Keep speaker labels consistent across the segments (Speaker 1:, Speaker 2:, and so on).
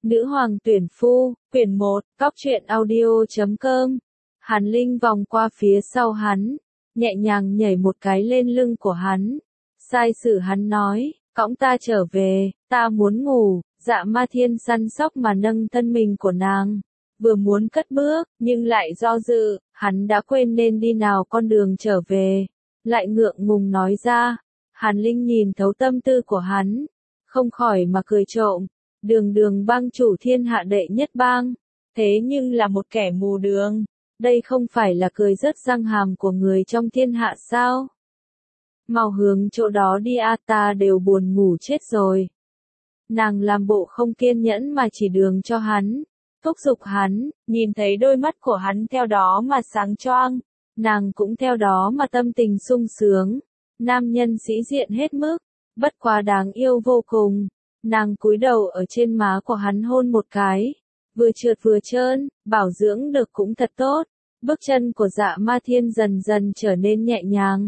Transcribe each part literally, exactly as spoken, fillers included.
Speaker 1: Nữ hoàng tuyển phu, quyển một, cóc truyện audio chấm com. Hàn Linh vòng qua phía sau hắn, nhẹ nhàng nhảy một cái lên lưng của hắn. Sai sử hắn nói, cõng ta trở về, ta muốn ngủ. Dạ Ma Thiên săn sóc mà nâng thân mình của nàng. Vừa muốn cất bước, nhưng lại do dự, hắn đã quên nên đi nào con đường trở về. Lại ngượng ngùng nói ra. Hàn Linh nhìn thấu tâm tư của hắn, không khỏi mà cười trộm. Đường đường bang chủ thiên hạ đệ nhất bang, thế nhưng là một kẻ mù đường. Đây không phải là cười rớt răng hàm của người trong thiên hạ sao? Mau hướng chỗ đó đi a, ta đều buồn ngủ chết rồi. Nàng làm bộ không kiên nhẫn mà chỉ đường cho hắn, thúc giục hắn, nhìn thấy đôi mắt của hắn theo đó mà sáng choang, nàng cũng theo đó mà tâm tình sung sướng. Nam nhân sĩ diện hết mức, bất quá đáng yêu vô cùng. Nàng cúi đầu ở trên má của hắn hôn một cái, vừa trượt vừa trơn, bảo dưỡng được cũng thật tốt. Bước chân của Dạ Ma Thiên dần dần trở nên nhẹ nhàng,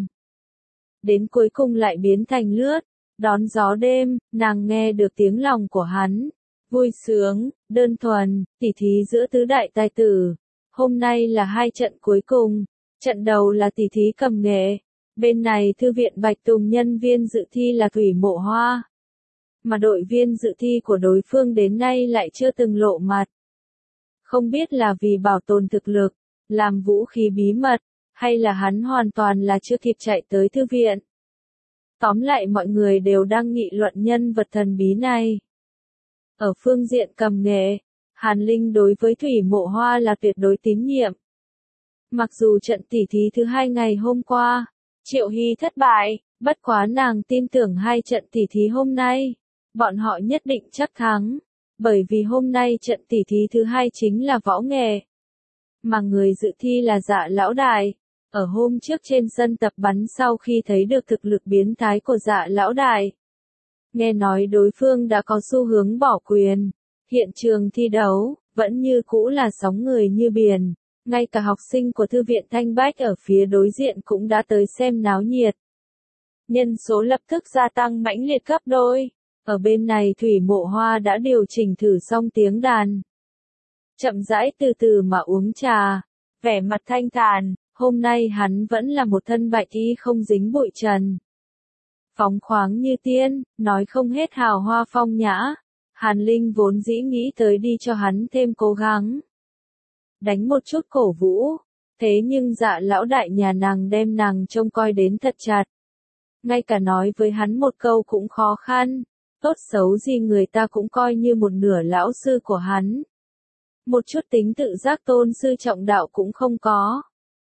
Speaker 1: đến cuối cùng lại biến thành lướt, đón gió đêm. Nàng nghe được tiếng lòng của hắn, vui sướng, đơn thuần, tỉ thí giữa tứ đại tài tử. Hôm nay là hai trận cuối cùng, trận đầu là tỉ thí cầm nghệ, bên này thư viện Bạch Tùng nhân viên dự thi là Thủy Mộ Hoa, mà đội viên dự thi của đối phương đến nay lại chưa từng lộ mặt. Không biết là vì bảo tồn thực lực, làm vũ khí bí mật, hay là hắn hoàn toàn là chưa kịp chạy tới thư viện. Tóm lại mọi người đều đang nghị luận nhân vật thần bí này. Ở phương diện cầm nghệ, Hàn Linh đối với Thủy Mộ Hoa là tuyệt đối tín nhiệm. Mặc dù trận tỉ thí thứ hai ngày hôm qua, Triệu Hy thất bại, bất quá nàng tin tưởng hai trận tỉ thí hôm nay, bọn họ nhất định chắc thắng, bởi vì hôm nay trận tỉ thí thứ hai chính là võ nghệ. Mà người dự thi là Dạ Lão Đại. Ở hôm trước trên sân tập bắn sau khi thấy được thực lực biến thái của Dạ Lão Đại, nghe nói đối phương đã có xu hướng bỏ quyền, hiện trường thi đấu vẫn như cũ là sóng người như biển, ngay cả học sinh của thư viện Thanh Bách ở phía đối diện cũng đã tới xem náo nhiệt. Nhân số lập tức gia tăng mãnh liệt gấp đôi. Ở bên này Thủy Mộ Hoa đã điều chỉnh thử xong tiếng đàn, chậm rãi từ từ mà uống trà, vẻ mặt thanh thản. Hôm nay hắn vẫn là một thân bạch y không dính bụi trần, phóng khoáng như tiên, nói không hết hào hoa phong nhã. Hàn Linh vốn dĩ nghĩ tới đi cho hắn thêm cố gắng, đánh một chút cổ vũ, thế nhưng Dạ Lão Đại nhà nàng đem nàng trông coi đến thật chặt, ngay cả nói với hắn một câu cũng khó khăn. Tốt xấu gì người ta cũng coi như một nửa lão sư của hắn, một chút tính tự giác tôn sư trọng đạo cũng không có.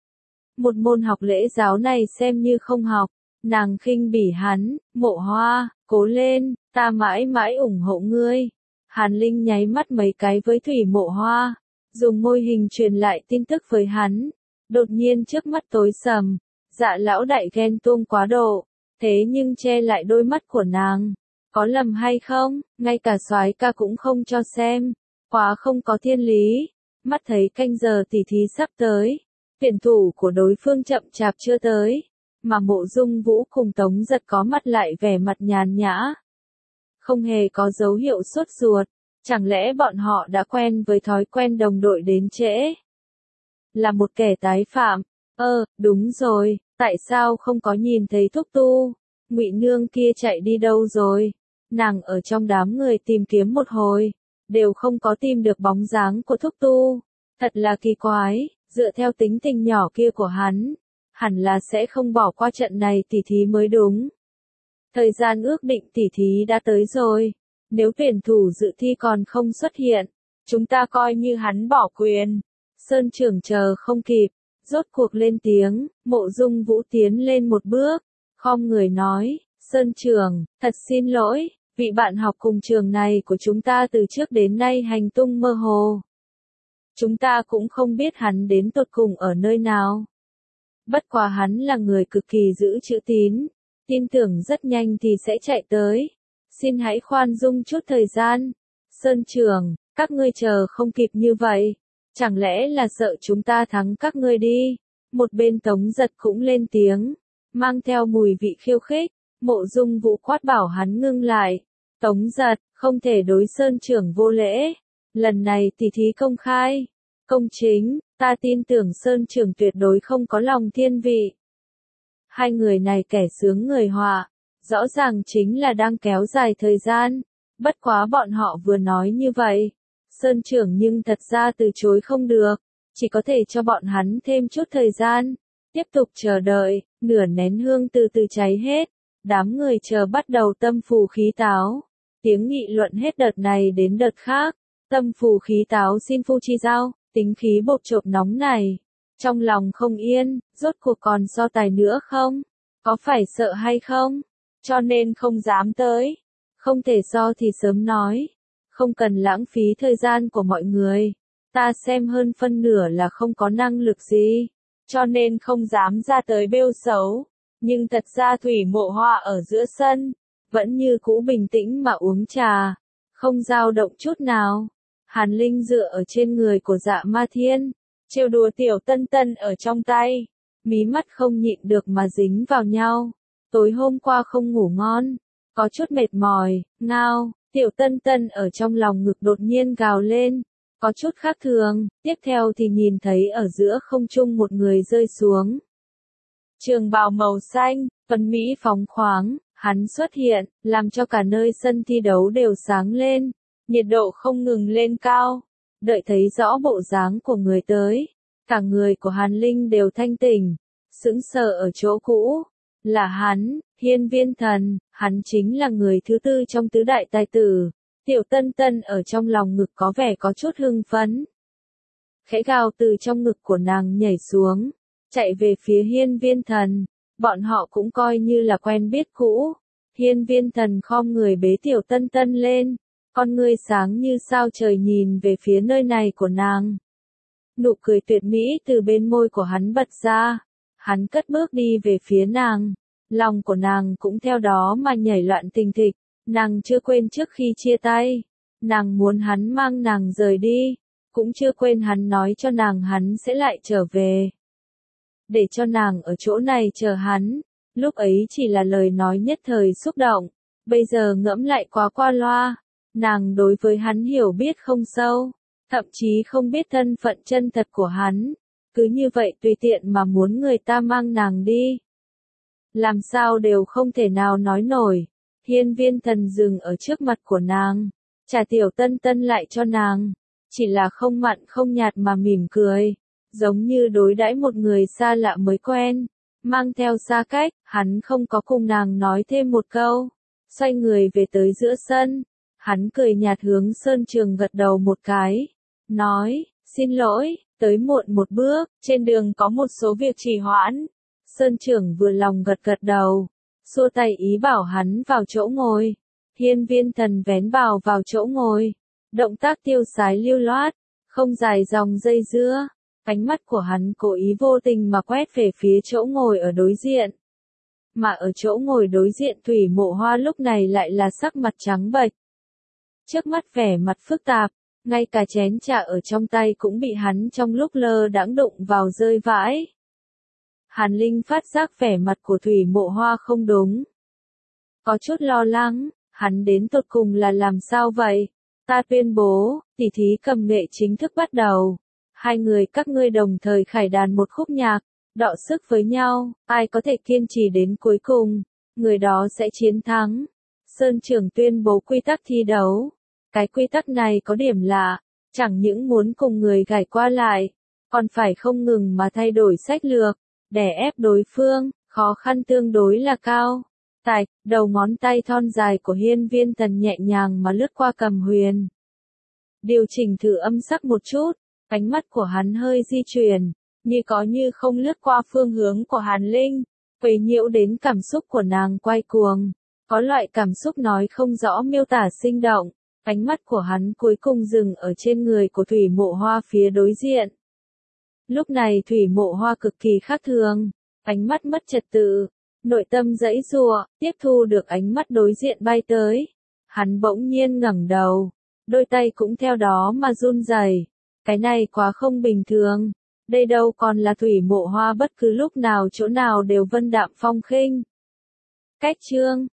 Speaker 1: Một môn học lễ giáo này xem như không học. Nàng khinh bỉ hắn, Mộ Hoa, cố lên, ta mãi mãi ủng hộ ngươi. Hàn Linh nháy mắt mấy cái với Thủy Mộ Hoa, dùng môi hình truyền lại tin tức với hắn. Đột nhiên trước mắt tối sầm, Dạ Lão Đại ghen tuông quá độ, thế nhưng che lại đôi mắt của nàng. Có lầm hay không, ngay cả soái ca cũng không cho xem, quá không có thiên lý. Mắt thấy canh giờ tỉ thí sắp tới, tuyển thủ của đối phương chậm chạp chưa tới, mà Mộ Dung Vũ cùng Tống Giật có mặt lại vẻ mặt nhàn nhã, không hề có dấu hiệu sốt ruột. Chẳng lẽ bọn họ đã quen với thói quen đồng đội đến trễ, là một kẻ tái phạm? Ơ, đúng rồi, tại sao không có nhìn thấy Thúc Tu? Ngụy Nương kia chạy đi đâu rồi? Nàng ở trong đám người tìm kiếm một hồi, đều không có tìm được bóng dáng của Thúc Tu. Thật là kỳ quái, dựa theo tính tình nhỏ kia của hắn, hẳn là sẽ không bỏ qua trận này tỉ thí mới đúng. Thời gian ước định tỉ thí đã tới rồi, nếu tuyển thủ dự thi còn không xuất hiện, chúng ta coi như hắn bỏ quyền. Sơn trưởng chờ không kịp, rốt cuộc lên tiếng. Mộ Dung Vũ tiến lên một bước, khom người nói, Sơn trưởng, thật xin lỗi, vị bạn học cùng trường này của chúng ta từ trước đến nay hành tung mơ hồ. Chúng ta cũng không biết hắn đến tột cùng ở nơi nào. Bất quá hắn là người cực kỳ giữ chữ tín, tin tưởng rất nhanh thì sẽ chạy tới. Xin hãy khoan dung chút thời gian. Sơn trưởng, các ngươi chờ không kịp như vậy, chẳng lẽ là sợ chúng ta thắng các ngươi đi? Một bên Tống Giật cũng lên tiếng, mang theo mùi vị khiêu khích. Mộ Dung Vũ quát bảo hắn ngưng lại. Tống Giật, không thể đối Sơn trưởng vô lễ. Lần này tỉ thí công khai, công chính, ta tin tưởng Sơn Trưởng tuyệt đối không có lòng thiên vị. Hai người này kẻ sướng người họa, rõ ràng chính là đang kéo dài thời gian, bất quá bọn họ vừa nói như vậy. Sơn Trưởng nhưng thật ra từ chối không được, chỉ có thể cho bọn hắn thêm chút thời gian, tiếp tục chờ đợi, nửa nén hương từ từ cháy hết, đám người chờ bắt đầu tâm phù khí táo, tiếng nghị luận hết đợt này đến đợt khác, tâm phù khí táo xin phu chi giao, tính khí bột trộm nóng này, trong lòng không yên, rốt cuộc còn so tài nữa không, có phải sợ hay không, cho nên không dám tới, không thể so thì sớm nói. Không cần lãng phí thời gian của mọi người, ta xem hơn phân nửa là không có năng lực gì, cho nên không dám ra tới bêu xấu, nhưng thật ra Thủy Mộ Hoa ở giữa sân, vẫn như cũ bình tĩnh mà uống trà, không dao động chút nào. Hàn Linh dựa ở trên người của Dạ Ma Thiên, trêu đùa Tiểu Tân Tân ở trong tay, mí mắt không nhịn được mà dính vào nhau. Tối hôm qua không ngủ ngon, có chút mệt mỏi, ngao. Tiểu Tân Tân ở trong lòng ngực đột nhiên gào lên, có chút khác thường, tiếp theo thì nhìn thấy ở giữa không trung một người rơi xuống. Trường bào màu xanh, tuấn mỹ phóng khoáng, hắn xuất hiện, làm cho cả nơi sân thi đấu đều sáng lên, nhiệt độ không ngừng lên cao, đợi thấy rõ bộ dáng của người tới, cả người của Hàn Linh đều thanh tỉnh, sững sờ ở chỗ cũ. Là hắn, Hiên Viên Thần, hắn chính là người thứ tư trong tứ đại tài tử. Tiểu Tân Tân ở trong lòng ngực có vẻ có chút hưng phấn. Khẽ gào từ trong ngực của nàng nhảy xuống, chạy về phía Hiên Viên Thần, bọn họ cũng coi như là quen biết cũ. Hiên Viên Thần khom người bế Tiểu Tân Tân lên, con ngươi sáng như sao trời nhìn về phía nơi này của nàng. Nụ cười tuyệt mỹ từ bên môi của hắn bật ra. Hắn cất bước đi về phía nàng, lòng của nàng cũng theo đó mà nhảy loạn tình thịch, nàng chưa quên trước khi chia tay, nàng muốn hắn mang nàng rời đi, cũng chưa quên hắn nói cho nàng hắn sẽ lại trở về. Để cho nàng ở chỗ này chờ hắn, lúc ấy chỉ là lời nói nhất thời xúc động, bây giờ ngẫm lại quá qua loa, nàng đối với hắn hiểu biết không sâu, thậm chí không biết thân phận chân thật của hắn. Cứ như vậy tùy tiện mà muốn người ta mang nàng đi. Làm sao đều không thể nào nói nổi. Hiên Viên Thần dừng ở trước mặt của nàng, trả Tiểu Tân Tân lại cho nàng, chỉ là không mặn không nhạt mà mỉm cười, giống như đối đãi một người xa lạ mới quen, mang theo xa cách, hắn không có cùng nàng nói thêm một câu, xoay người về tới giữa sân, hắn cười nhạt hướng Sơn Trường gật đầu một cái, nói, xin lỗi. Tới muộn một bước, trên đường có một số việc trì hoãn. Sơn Trưởng vừa lòng gật gật đầu, xua tay ý bảo hắn vào chỗ ngồi. Hiên Viên Thần vén bào vào chỗ ngồi, động tác tiêu sái lưu loát, không dài dòng dây dưa. Ánh mắt của hắn cố ý vô tình mà quét về phía chỗ ngồi ở đối diện. Mà ở chỗ ngồi đối diện Thủy Mộ Hoa lúc này lại là sắc mặt trắng bệch. Trước mắt vẻ mặt phức tạp. Ngay cả chén trà ở trong tay cũng bị hắn trong lúc lơ đãng đụng vào rơi vãi. Hàn Linh phát giác vẻ mặt của Thủy Mộ Hoa không đúng. Có chút lo lắng, hắn đến tột cùng là làm sao vậy? Ta tuyên bố, tỉ thí cầm nghệ chính thức bắt đầu. Hai người các ngươi đồng thời khải đàn một khúc nhạc, đọ sức với nhau, ai có thể kiên trì đến cuối cùng, người đó sẽ chiến thắng. Sơn Trưởng tuyên bố quy tắc thi đấu. Cái quy tắc này có điểm lạ, chẳng những muốn cùng người gài qua lại, còn phải không ngừng mà thay đổi sách lược, đè ép đối phương, khó khăn tương đối là cao. Tại, đầu ngón tay thon dài của Hiên Viên Thần nhẹ nhàng mà lướt qua cầm huyền. Điều chỉnh thử âm sắc một chút, ánh mắt của hắn hơi di chuyển, như có như không lướt qua phương hướng của Hàn Linh, quấy nhiễu đến cảm xúc của nàng quay cuồng. Có loại cảm xúc nói không rõ miêu tả sinh động. Ánh mắt của hắn cuối cùng dừng ở trên người của Thủy Mộ Hoa phía đối diện. Lúc này Thủy Mộ Hoa cực kỳ khác thường, ánh mắt mất trật tự, nội tâm giãy giụa, tiếp thu được ánh mắt đối diện bay tới. Hắn bỗng nhiên ngẩng đầu, đôi tay cũng theo đó mà run rẩy. Cái này quá không bình thường, đây đâu còn là Thủy Mộ Hoa bất cứ lúc nào chỗ nào đều vân đạm phong khinh. Cách chương